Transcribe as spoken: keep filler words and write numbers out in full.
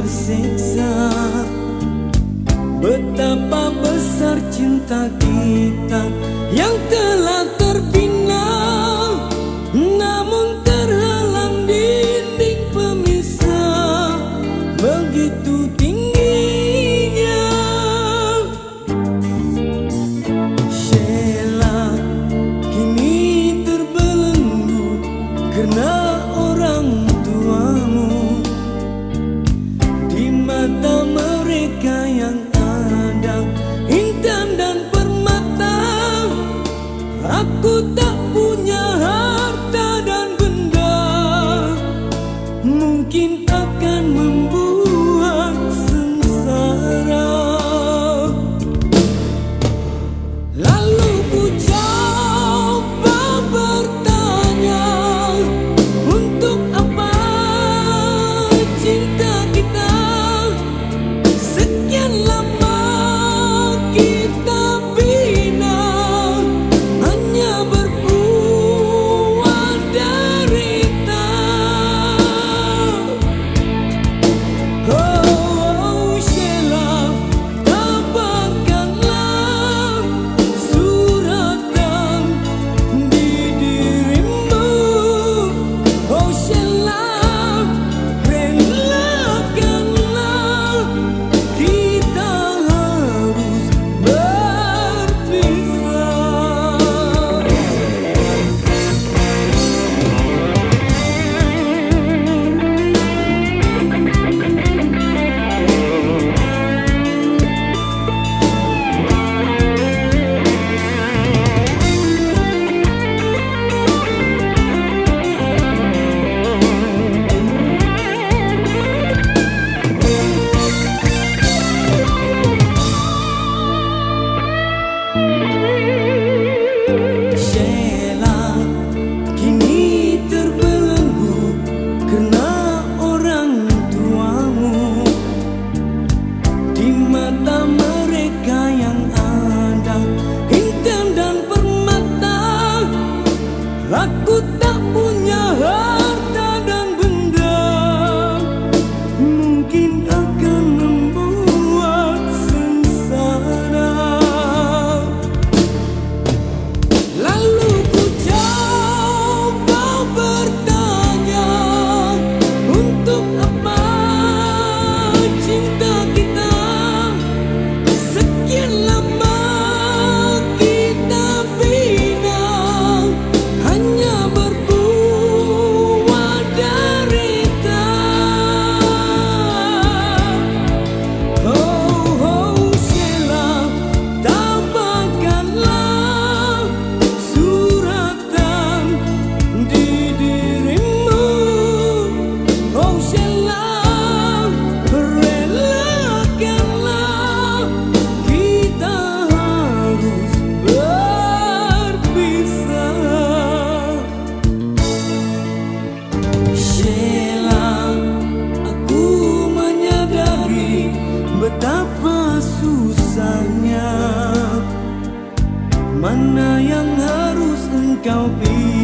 tersiksa. Betapa besar cinta kita yang telah terbina, namun terhalang dinding pemisah begitu tingginya. Sheila kini terbelenggu karena orang tuamu. Di mata mereka yang ada intan dan permata, aku tak punya harta dan benda, mungkin akan membuat sengsara. Lalu ku coba bertanya, untuk apa cinta kita sekian lama kita bina, hanya berbuat derita. Oh Sheila, tabahkanlah suratan di dirimu. Oh Sheila, relakanlah kita harus berpisah. Sheila kini terbelenggu karena orang tuamu. Di mata mereka yang ada intan dan permata, aku tak punya harta dan benda, mungkin akan membuat sengsara. Lalu ku coba bertanya, untuk apa cinta kita sekian lama kita bina, hanya berbuat derita. Oh, oh Sheila, tabahkanlah suratan di dirimu. Oh Sheila, relakanlah kita harus berpisah. Sheila, aku menyadari betapa susahnya, mana yang harus engkau pilih.